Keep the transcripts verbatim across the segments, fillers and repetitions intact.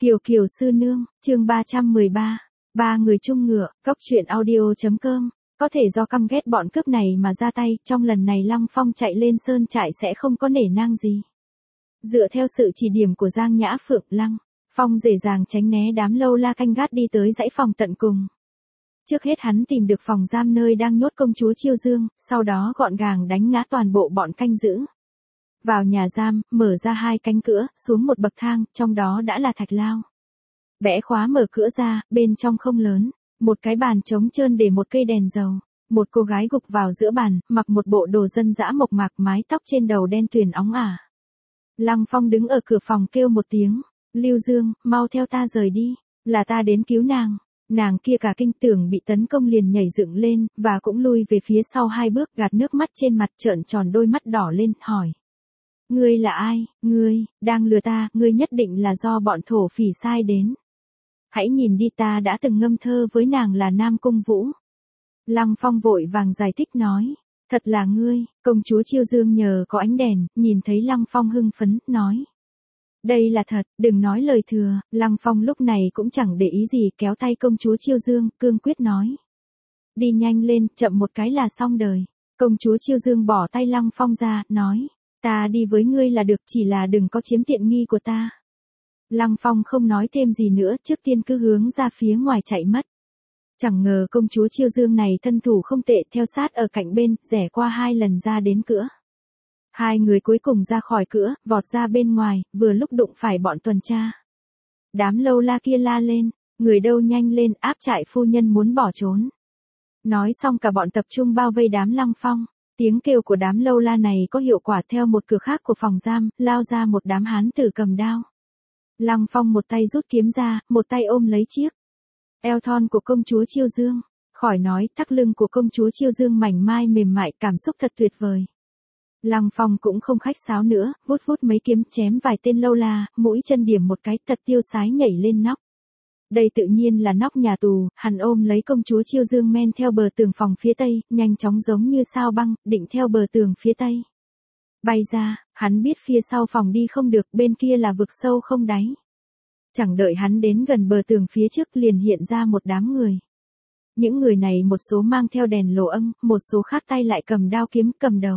Kiều Kiều sư nương, chương ba trăm mười ba. Ba người chung ngựa, cốc truyện audio.com. Có thể do căm ghét bọn cướp này mà ra tay, trong lần này Lăng Phong chạy lên sơn trại sẽ không có nể nang gì. Dựa theo sự chỉ điểm của Giang Nhã Phượng, Lăng Phong dễ dàng tránh né đám lâu la canh gác đi tới dãy phòng tận cùng. Trước hết hắn tìm được phòng giam nơi đang nhốt công chúa Chiêu Dương, sau đó gọn gàng đánh ngã toàn bộ bọn canh giữ. Vào nhà giam, mở ra hai cánh cửa, xuống một bậc thang, trong đó đã là thạch lao. Bẽ khóa mở cửa ra, bên trong không lớn, một cái bàn trống trơn để một cây đèn dầu. Một cô gái gục vào giữa bàn, mặc một bộ đồ dân dã mộc mạc, mái tóc trên đầu đen tuyền óng ả. Lăng Phong đứng ở cửa phòng kêu một tiếng, Lưu Dương, mau theo ta rời đi, là ta đến cứu nàng. Nàng kia cả kinh, tưởng bị tấn công liền nhảy dựng lên, và cũng lui về phía sau hai bước, gạt nước mắt trên mặt, trợn tròn đôi mắt đỏ lên, hỏi. Ngươi là ai, ngươi, đang lừa ta, ngươi nhất định là do bọn thổ phỉ sai đến. Hãy nhìn đi, ta đã từng ngâm thơ với nàng là Nam Cung Vũ. Lăng Phong vội vàng giải thích nói, thật là ngươi. Công chúa Chiêu Dương nhờ có ánh đèn, nhìn thấy Lăng Phong hưng phấn, nói. Đây là thật, đừng nói lời thừa. Lăng Phong lúc này cũng chẳng để ý gì, kéo tay công chúa Chiêu Dương, cương quyết nói. Đi nhanh lên, chậm một cái là xong đời. Công chúa Chiêu Dương bỏ tay Lăng Phong ra, nói. Ta đi với ngươi là được, chỉ là đừng có chiếm tiện nghi của ta. Lăng Phong không nói thêm gì nữa, trước tiên cứ hướng ra phía ngoài chạy mất. Chẳng ngờ công chúa Chiêu Dương này thân thủ không tệ, theo sát ở cạnh bên, rẽ qua hai lần ra đến cửa. Hai người cuối cùng ra khỏi cửa, vọt ra bên ngoài, vừa lúc đụng phải bọn tuần tra. Đám lâu la kia la lên, người đâu nhanh lên, áp trại phu nhân muốn bỏ trốn. Nói xong cả bọn tập trung bao vây đám Lăng Phong. Tiếng kêu của đám lâu la này có hiệu quả, theo một cửa khác của phòng giam, lao ra một đám hán tử cầm đao. Lăng Phong một tay rút kiếm ra, một tay ôm lấy chiếc eo thon của công chúa Chiêu Dương. Khỏi nói, thắt lưng của công chúa Chiêu Dương mảnh mai mềm mại, cảm xúc thật tuyệt vời. Lăng Phong cũng không khách sáo nữa, vút vút mấy kiếm chém vài tên lâu la, mũi chân điểm một cái, thật tiêu sái nhảy lên nóc. Đây tự nhiên là nóc nhà tù, hắn ôm lấy công chúa Chiêu Dương men theo bờ tường phòng phía tây, nhanh chóng giống như sao băng, định theo bờ tường phía tây. Bay ra, hắn biết phía sau phòng đi không được, bên kia là vực sâu không đáy. Chẳng đợi hắn đến gần bờ tường phía trước liền hiện ra một đám người. Những người này một số mang theo đèn lồ âng, một số khác tay lại cầm đao kiếm, cầm đầu.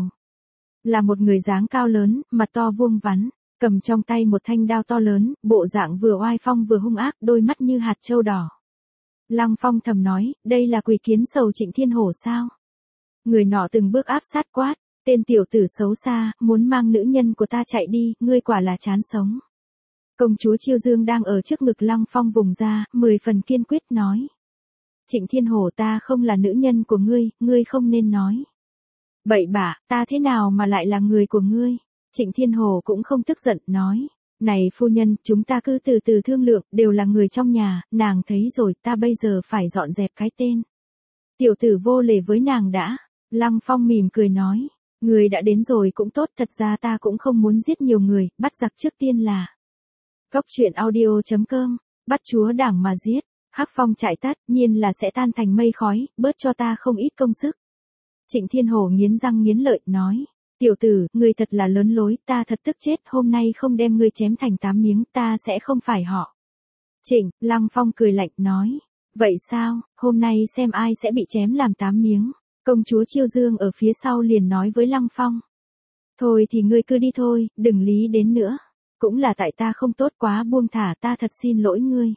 Là một người dáng cao lớn, mặt to vuông vắn. Cầm trong tay một thanh đao to lớn, bộ dạng vừa oai phong vừa hung ác, đôi mắt như hạt châu đỏ. Lăng Phong thầm nói, đây là Quỷ Kiến Sầu Trịnh Thiên Hổ sao? Người nọ từng bước áp sát quát, tên tiểu tử xấu xa, muốn mang nữ nhân của ta chạy đi, ngươi quả là chán sống. Công chúa Chiêu Dương đang ở trước ngực Lăng Phong vùng ra, mười phần kiên quyết nói. Trịnh Thiên Hổ, ta không là nữ nhân của ngươi, ngươi không nên nói. Bậy bạ, ta thế nào mà lại là người của ngươi? Trịnh Thiên Hồ cũng không tức giận, nói. Này phu nhân, chúng ta cứ từ từ thương lượng, đều là người trong nhà, nàng thấy rồi, ta bây giờ phải dọn dẹp cái tên. Tiểu tử vô lễ với nàng đã. Lăng Phong mỉm cười nói. Người đã đến rồi cũng tốt, thật ra ta cũng không muốn giết nhiều người, bắt giặc trước tiên là. Cốc truyện audio.com, bắt chúa đảng mà giết, hắc phong trại tắt, nhiên là sẽ tan thành mây khói, bớt cho ta không ít công sức. Trịnh Thiên Hồ nghiến răng nghiến lợi, nói. Tiểu tử, ngươi thật là lớn lối, ta thật tức chết, hôm nay không đem ngươi chém thành tám miếng, ta sẽ không phải họ. Trịnh, Lăng Phong cười lạnh, nói. Vậy sao, hôm nay xem ai sẽ bị chém làm tám miếng. Công chúa Chiêu Dương ở phía sau liền nói với Lăng Phong. Thôi thì ngươi cứ đi thôi, đừng lý đến nữa. Cũng là tại ta không tốt quá, buông thả, ta thật xin lỗi ngươi.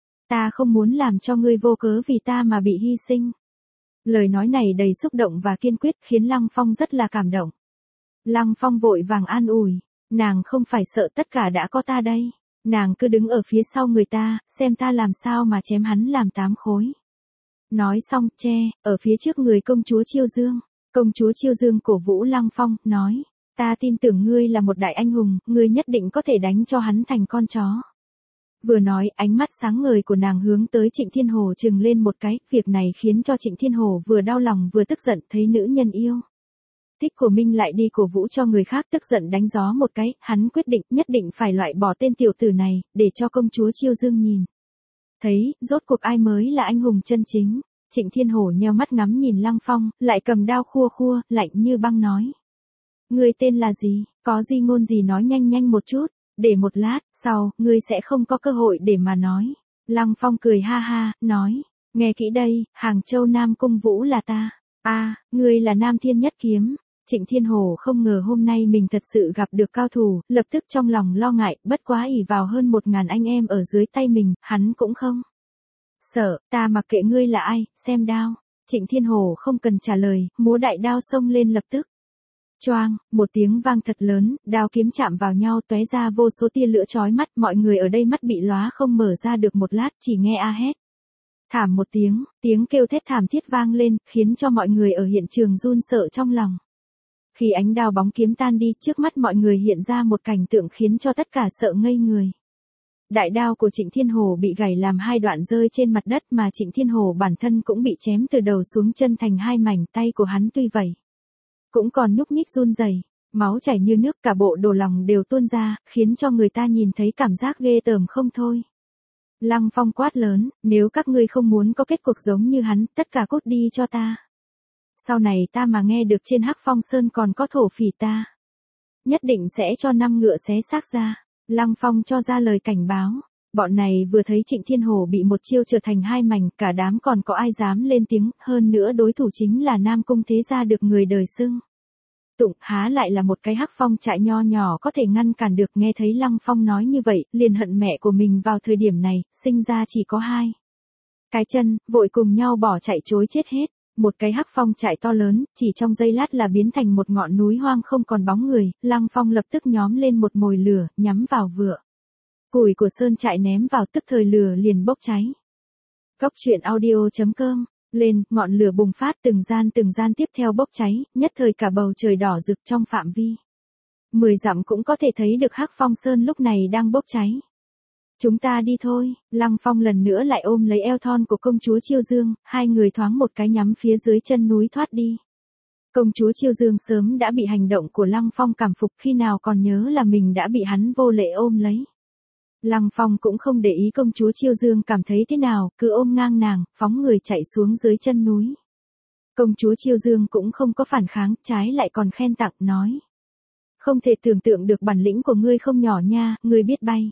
Ta không muốn làm cho ngươi vô cớ vì ta mà bị hy sinh. Lời nói này đầy xúc động và kiên quyết, khiến Lăng Phong rất là cảm động. Lăng Phong vội vàng an ủi, nàng không phải sợ, tất cả đã có ta đây. Nàng cứ đứng ở phía sau người ta, xem ta làm sao mà chém hắn làm tám khối. Nói xong, che, ở phía trước người công chúa Chiêu Dương. Công chúa Chiêu Dương cổ vũ Lăng Phong, nói, ta tin tưởng ngươi là một đại anh hùng, ngươi nhất định có thể đánh cho hắn thành con chó. Vừa nói, ánh mắt sáng ngời của nàng hướng tới Trịnh Thiên Hồ trừng lên một cái, việc này khiến cho Trịnh Thiên Hồ vừa đau lòng vừa tức giận, thấy nữ nhân yêu thích của mình lại đi cổ vũ cho người khác, tức giận đánh gió một cái, hắn quyết định nhất định phải loại bỏ tên tiểu tử này, để cho công chúa Chiêu Dương nhìn. Thấy, rốt cuộc ai mới là anh hùng chân chính. Trịnh Thiên Hổ nheo mắt ngắm nhìn Lăng Phong, lại cầm đao khua khua, lạnh như băng nói. Người tên là gì, có gì ngôn gì nói nhanh nhanh một chút. để một lát, sau, ngươi sẽ không có cơ hội để mà nói. Lăng Phong cười ha ha, nói, nghe kỹ đây, Hàng Châu Nam Cung Vũ là ta. A, ngươi là Nam Thiên Nhất Kiếm. Trịnh Thiên Hồ không ngờ hôm nay mình thật sự gặp được cao thủ, lập tức trong lòng lo ngại, bất quá ỷ vào hơn một ngàn anh em ở dưới tay mình, hắn cũng không sợ, ta mặc kệ ngươi là ai, xem đao. Trịnh Thiên Hồ không cần trả lời, múa đại đao xông lên lập tức. Choang, một tiếng vang thật lớn, đao kiếm chạm vào nhau tóe ra vô số tia lửa chói mắt, mọi người ở đây mắt bị lóa không mở ra được một lát, chỉ nghe a hét. Thảm một tiếng, tiếng kêu thét thảm thiết vang lên, khiến cho mọi người ở hiện trường run sợ trong lòng. Khi ánh đao bóng kiếm tan đi, trước mắt mọi người hiện ra một cảnh tượng khiến cho tất cả sợ ngây người. Đại đao của Trịnh Thiên Hồ bị gảy làm hai đoạn rơi trên mặt đất mà Trịnh Thiên Hồ bản thân cũng bị chém từ đầu xuống chân thành hai mảnh, tay của hắn tuy vậy cũng còn nhúc nhích run rẩy, máu chảy như nước, cả bộ đồ lòng đều tuôn ra, khiến cho người ta nhìn thấy cảm giác ghê tởm không thôi. Lăng Phong quát lớn, nếu các ngươi không muốn có kết cục giống như hắn, tất cả cút đi cho ta. Sau này ta mà nghe được trên Hắc Phong Sơn còn có thổ phỉ ta, nhất định sẽ cho năm ngựa xé xác ra. Lăng Phong cho ra lời cảnh báo. Bọn này vừa thấy Trịnh Thiên Hồ bị một chiêu trở thành hai mảnh, cả đám còn có ai dám lên tiếng, hơn nữa đối thủ chính là Nam Cung thế gia được người đời xưng tụng, há lại là một cái Hắc Phong trại nho nhỏ có thể ngăn cản được. Nghe thấy Lăng Phong nói như vậy, liền hận mẹ của mình vào thời điểm này, sinh ra chỉ có hai cái chân, vội cùng nhau bỏ chạy trối chết hết. Một cái Hắc Phong trại to lớn, chỉ trong giây lát là biến thành một ngọn núi hoang không còn bóng người. Lăng Phong lập tức nhóm lên một mồi lửa, nhắm vào vựa củi của sơn trại ném vào, tức thời lửa liền bốc cháy. Cốc truyện audio chấm com, lên, ngọn lửa bùng phát, từng gian từng gian tiếp theo bốc cháy, nhất thời cả bầu trời đỏ rực, trong phạm vi mười dặm cũng có thể thấy được Hắc Phong Sơn lúc này đang bốc cháy. Chúng ta đi thôi. Lăng Phong lần nữa lại ôm lấy eo thon của công chúa Chiêu Dương, hai người thoáng một cái nhắm phía dưới chân núi thoát đi. Công chúa Chiêu Dương sớm đã bị hành động của Lăng Phong cảm phục, khi nào còn nhớ là mình đã bị hắn vô lễ ôm lấy. Lăng Phong cũng không để ý công chúa Chiêu Dương cảm thấy thế nào, cứ ôm ngang nàng, phóng người chạy xuống dưới chân núi. Công chúa Chiêu Dương cũng không có phản kháng, trái lại còn khen tặng, nói. Không thể tưởng tượng được bản lĩnh của ngươi không nhỏ nha, ngươi biết bay.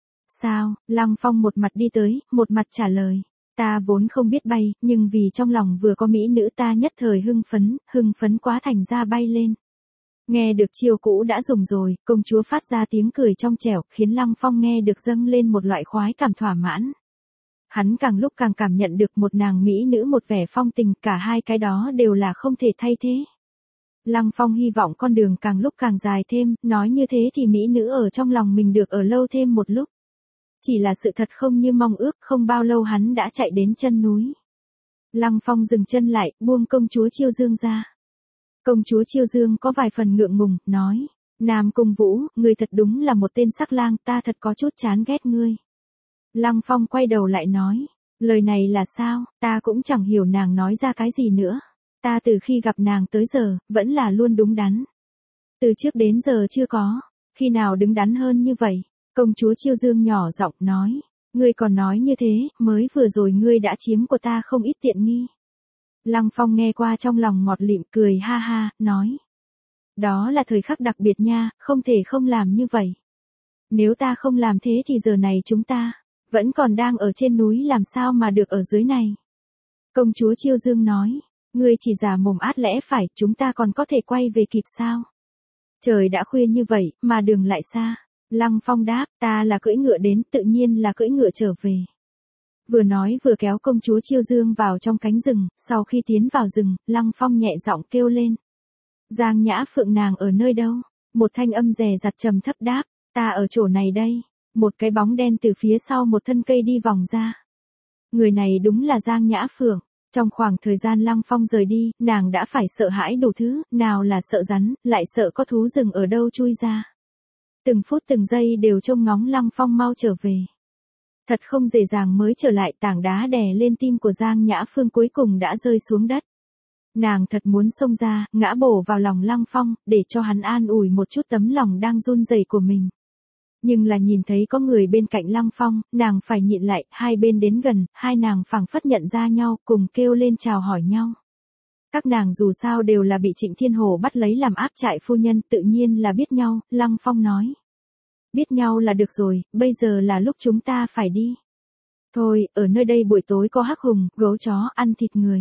Sao? Lăng Phong một mặt đi tới, một mặt trả lời. Ta vốn không biết bay, nhưng vì trong lòng vừa có mỹ nữ ta nhất thời hưng phấn, hưng phấn quá thành ra bay lên. Nghe được chiêu cũ đã dùng rồi, công chúa phát ra tiếng cười trong trẻo, khiến Lăng Phong nghe được dâng lên một loại khoái cảm thỏa mãn. Hắn càng lúc càng cảm nhận được một nàng mỹ nữ một vẻ phong tình, cả hai cái đó đều là không thể thay thế. Lăng Phong hy vọng con đường càng lúc càng dài thêm, nói như thế thì mỹ nữ ở trong lòng mình được ở lâu thêm một lúc. Chỉ là sự thật không như mong ước, không bao lâu hắn đã chạy đến chân núi. Lăng Phong dừng chân lại, buông công chúa Chiêu Dương ra. Công chúa Chiêu Dương có vài phần ngượng ngùng, nói, Nam Cung Vũ, ngươi thật đúng là một tên sắc lang, ta thật có chút chán ghét ngươi. Lăng Phong quay đầu lại nói, lời này là sao, ta cũng chẳng hiểu nàng nói ra cái gì nữa. Ta từ khi gặp nàng tới giờ, vẫn là luôn đúng đắn. Từ trước đến giờ chưa có, khi nào đứng đắn hơn như vậy. Công chúa Chiêu Dương nhỏ giọng nói, ngươi còn nói như thế, mới vừa rồi ngươi đã chiếm của ta không ít tiện nghi. Lăng Phong nghe qua trong lòng ngọt lịm, cười ha ha, nói. Đó là thời khắc đặc biệt nha, không thể không làm như vậy. Nếu ta không làm thế thì giờ này chúng ta vẫn còn đang ở trên núi, làm sao mà được ở dưới này. Công chúa Chiêu Dương nói, ngươi chỉ giả mồm át lẽ phải, chúng ta còn có thể quay về kịp sao? Trời đã khuya như vậy, mà đường lại xa. Lăng Phong đáp, ta là cưỡi ngựa đến, tự nhiên là cưỡi ngựa trở về. Vừa nói vừa kéo công chúa Chiêu Dương vào trong cánh rừng, sau khi tiến vào rừng, Lăng Phong nhẹ giọng kêu lên. Giang Nhã Phượng nàng ở nơi đâu? Một thanh âm dè dặt trầm thấp đáp, ta ở chỗ này đây. Một cái bóng đen từ phía sau một thân cây đi vòng ra. Người này đúng là Giang Nhã Phượng. Trong khoảng thời gian Lăng Phong rời đi, nàng đã phải sợ hãi đủ thứ, nào là sợ rắn, lại sợ có thú rừng ở đâu chui ra. Từng phút từng giây đều trông ngóng Lăng Phong mau trở về. Thật không dễ dàng mới trở lại, tảng đá đè lên tim của Giang Nhã Phương cuối cùng đã rơi xuống đất. Nàng thật muốn xông ra, ngã bổ vào lòng Lăng Phong, để cho hắn an ủi một chút tấm lòng đang run rẩy của mình. Nhưng là nhìn thấy có người bên cạnh Lăng Phong, nàng phải nhịn lại, hai bên đến gần, hai nàng phảng phất nhận ra nhau, cùng kêu lên chào hỏi nhau. Các nàng dù sao đều là bị Trịnh Thiên Hồ bắt lấy làm áp trại phu nhân, tự nhiên là biết nhau. Lăng Phong nói. biết nhau là được rồi, bây giờ là lúc chúng ta phải đi. Thôi, ở nơi đây buổi tối có hắc hùng, gấu chó, ăn thịt người.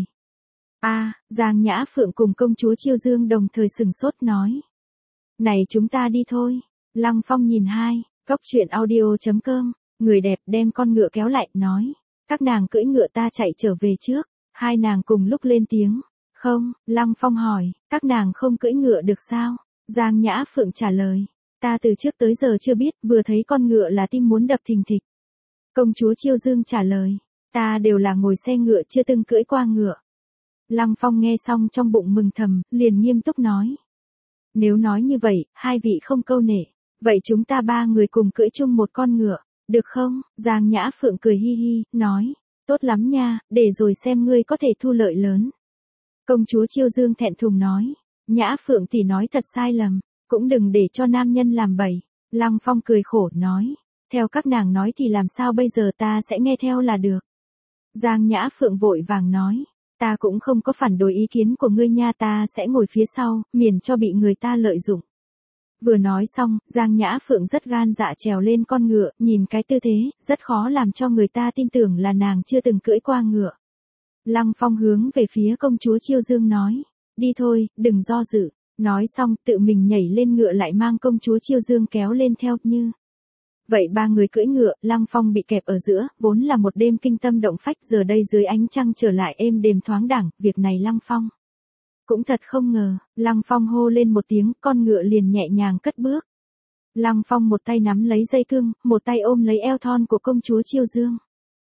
A, Giang Nhã Phượng cùng công chúa Chiêu Dương đồng thời sừng sốt nói. Này chúng ta đi thôi. Lăng Phong nhìn hai, cốc truyện audio chấm com, người đẹp đem con ngựa kéo lại, nói. Các nàng cưỡi ngựa ta chạy trở về trước. Hai nàng cùng lúc lên tiếng. Không, Lăng Phong hỏi, các nàng không cưỡi ngựa được sao? Giang Nhã Phượng trả lời. Ta từ trước tới giờ chưa biết, vừa thấy con ngựa là tim muốn đập thình thịch. Công chúa Chiêu Dương trả lời. Ta đều là ngồi xe ngựa chưa từng cưỡi qua ngựa. Lăng Phong nghe xong trong bụng mừng thầm, liền nghiêm túc nói. Nếu nói như vậy, hai vị không câu nệ, vậy chúng ta ba người cùng cưỡi chung một con ngựa, được không? Giang Nhã Phượng cười hi hi, nói, tốt lắm nha, để rồi xem ngươi có thể thu lợi lớn. Công chúa Chiêu Dương thẹn thùng nói, Nhã Phượng tỷ nói thật sai lầm, cũng đừng để cho nam nhân làm bậy. Lăng Phong cười khổ nói, theo các nàng nói thì làm sao bây giờ, ta sẽ nghe theo là được. Giang Nhã Phượng vội vàng nói. Ta cũng không có phản đối ý kiến của ngươi nha, ta sẽ ngồi phía sau, miễn cho bị người ta lợi dụng. Vừa nói xong, Giang Nhã Phượng rất gan dạ trèo lên con ngựa, nhìn cái tư thế, rất khó làm cho người ta tin tưởng là nàng chưa từng cưỡi qua ngựa. Lăng Phong hướng về phía công chúa Chiêu Dương nói, đi thôi, đừng do dự. Nói xong, tự mình nhảy lên ngựa lại mang công chúa Chiêu Dương kéo lên theo như. Vậy ba người cưỡi ngựa, Lăng Phong bị kẹp ở giữa, vốn là một đêm kinh tâm động phách, giờ đây dưới ánh trăng trở lại êm đềm thoáng đẳng, việc này Lăng Phong cũng thật không ngờ. Lăng Phong hô lên một tiếng, con ngựa liền nhẹ nhàng cất bước. Lăng Phong một tay nắm lấy dây cương, một tay ôm lấy eo thon của công chúa Chiêu Dương.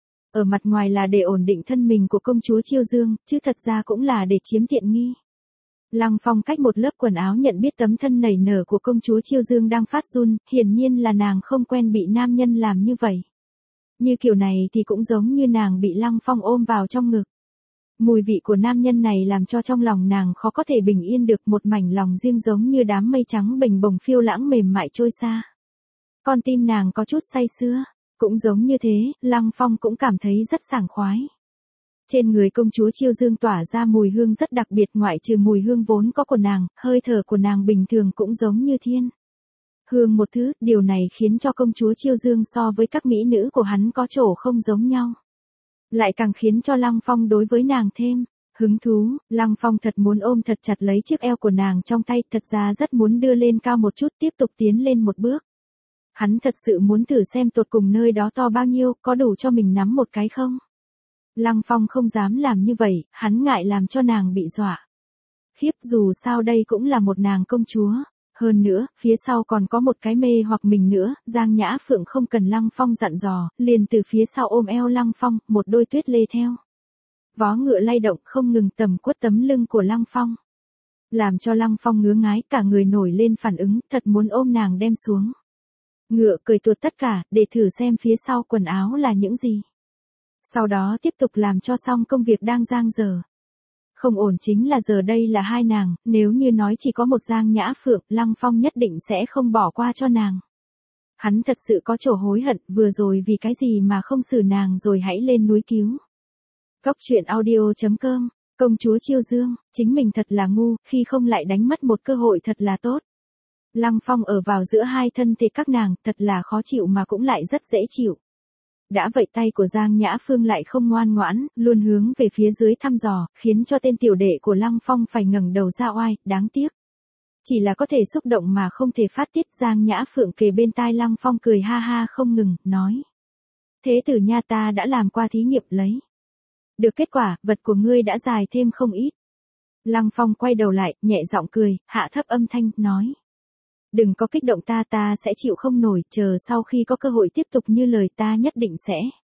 Ở mặt ngoài là để ổn định thân mình của công chúa Chiêu Dương, chứ thật ra cũng là để chiếm tiện nghi. Lăng Phong cách một lớp quần áo nhận biết tấm thân nảy nở của công chúa Chiêu Dương đang phát run, hiển nhiên là nàng không quen bị nam nhân làm như vậy. Như kiểu này thì cũng giống như nàng bị Lăng Phong ôm vào trong ngực. Mùi vị của nam nhân này làm cho trong lòng nàng khó có thể bình yên được, một mảnh lòng riêng giống như đám mây trắng bềnh bồng phiêu lãng mềm mại trôi xa. Con tim nàng có chút say sưa, cũng giống như thế, Lăng Phong cũng cảm thấy rất sảng khoái. Trên người công chúa Chiêu Dương tỏa ra mùi hương rất đặc biệt, ngoại trừ mùi hương vốn có của nàng, hơi thở của nàng bình thường cũng giống như thiên hương một thứ, điều này khiến cho công chúa Chiêu Dương so với các mỹ nữ của hắn có chỗ không giống nhau. Lại càng khiến cho Lăng Phong đối với nàng thêm hứng thú. Lăng Phong thật muốn ôm thật chặt lấy chiếc eo của nàng trong tay, thật ra rất muốn đưa lên cao một chút, tiếp tục tiến lên một bước. Hắn thật sự muốn thử xem tột cùng nơi đó to bao nhiêu, có đủ cho mình nắm một cái không? Lăng Phong không dám làm như vậy, hắn ngại làm cho nàng bị dọa. Khiếp, dù sao đây cũng là một nàng công chúa. Hơn nữa, phía sau còn có một cái mê hoặc mình nữa. Giang Nhã Phượng không cần Lăng Phong dặn dò, liền từ phía sau ôm eo Lăng Phong, một đôi tuyết lê theo. Vó ngựa lay động không ngừng tầm quất tấm lưng của Lăng Phong. Làm cho Lăng Phong ngứa ngái, cả người nổi lên phản ứng, thật muốn ôm nàng đem xuống. Ngựa cười tuột tất cả, để thử xem phía sau quần áo là những gì. Sau đó tiếp tục làm cho xong công việc đang dang dở. Không ổn chính là giờ đây là hai nàng, nếu như nói chỉ có một Giang Nhã Phượng, Lăng Phong nhất định sẽ không bỏ qua cho nàng. Hắn thật sự có chỗ hối hận, vừa rồi vì cái gì mà không xử nàng rồi hãy lên núi cứu. Cốc truyện audio chấm com, công chúa Chiêu Dương, chính mình thật là ngu, khi không lại đánh mất một cơ hội thật là tốt. Lăng Phong ở vào giữa hai thân thể các nàng, thật là khó chịu mà cũng lại rất dễ chịu. Đã vậy tay của Giang Nhã Phương lại không ngoan ngoãn, luôn hướng về phía dưới thăm dò, khiến cho tên tiểu đệ của Lăng Phong phải ngẩng đầu ra oai, đáng tiếc. Chỉ là có thể xúc động mà không thể phát tiết. Giang Nhã Phượng kề bên tai Lăng Phong cười ha ha không ngừng, nói. Thế tử nha, ta đã làm qua thí nghiệm lấy. Được kết quả, vật của ngươi đã dài thêm không ít. Lăng Phong quay đầu lại, nhẹ giọng cười, hạ thấp âm thanh, nói. Đừng có kích động ta, ta sẽ chịu không nổi, chờ sau khi có cơ hội tiếp tục như lời ta nhất định sẽ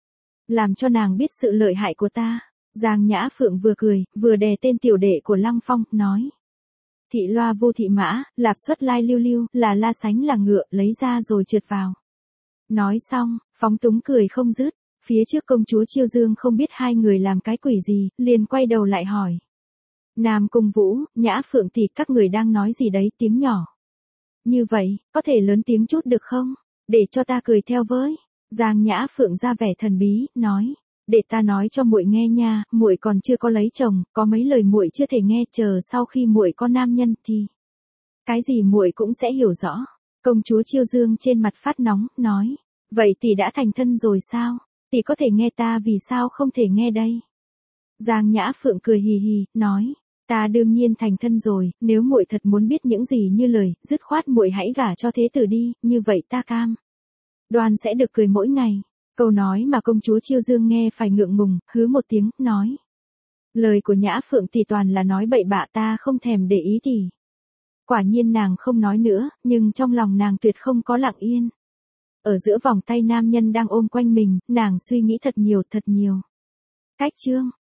làm cho nàng biết sự lợi hại của ta. Giang Nhã Phượng vừa cười, vừa đè tên tiểu đệ của Lăng Phong, nói. Thị loa vô thị mã, lạp xuất lai lưu lưu, là la sánh là ngựa, lấy ra rồi trượt vào. Nói xong, phóng túng cười không dứt, phía trước công chúa Chiêu Dương không biết hai người làm cái quỷ gì, liền quay đầu lại hỏi. Nam Cung Vũ, Nhã Phượng tỷ, các người đang nói gì đấy, tiếng nhỏ. Như vậy, có thể lớn tiếng chút được không? Để cho ta cười theo với. Giang Nhã Phượng ra vẻ thần bí, nói. Để ta nói cho muội nghe nha, muội còn chưa có lấy chồng, có mấy lời muội chưa thể nghe, chờ sau khi muội có nam nhân thì cái gì muội cũng sẽ hiểu rõ. Công chúa Chiêu Dương trên mặt phát nóng, nói, vậy tỷ đã thành thân rồi sao? Tỷ có thể nghe ta vì sao không thể nghe đây? Giang Nhã Phượng cười hì hì, nói, ta đương nhiên thành thân rồi, nếu muội thật muốn biết những gì như lời, dứt khoát muội hãy gả cho thế tử đi, như vậy ta cam đoan sẽ được cười mỗi ngày. Câu nói mà công chúa Chiêu Dương nghe phải ngượng ngùng, hứ một tiếng, nói, lời của Nhã Phượng tỷ toàn là nói bậy bạ, ta không thèm để ý tỷ. Quả nhiên nàng không nói nữa, nhưng trong lòng nàng tuyệt không có lặng yên. Ở giữa vòng tay nam nhân đang ôm quanh mình, nàng suy nghĩ thật nhiều thật nhiều. Cách chương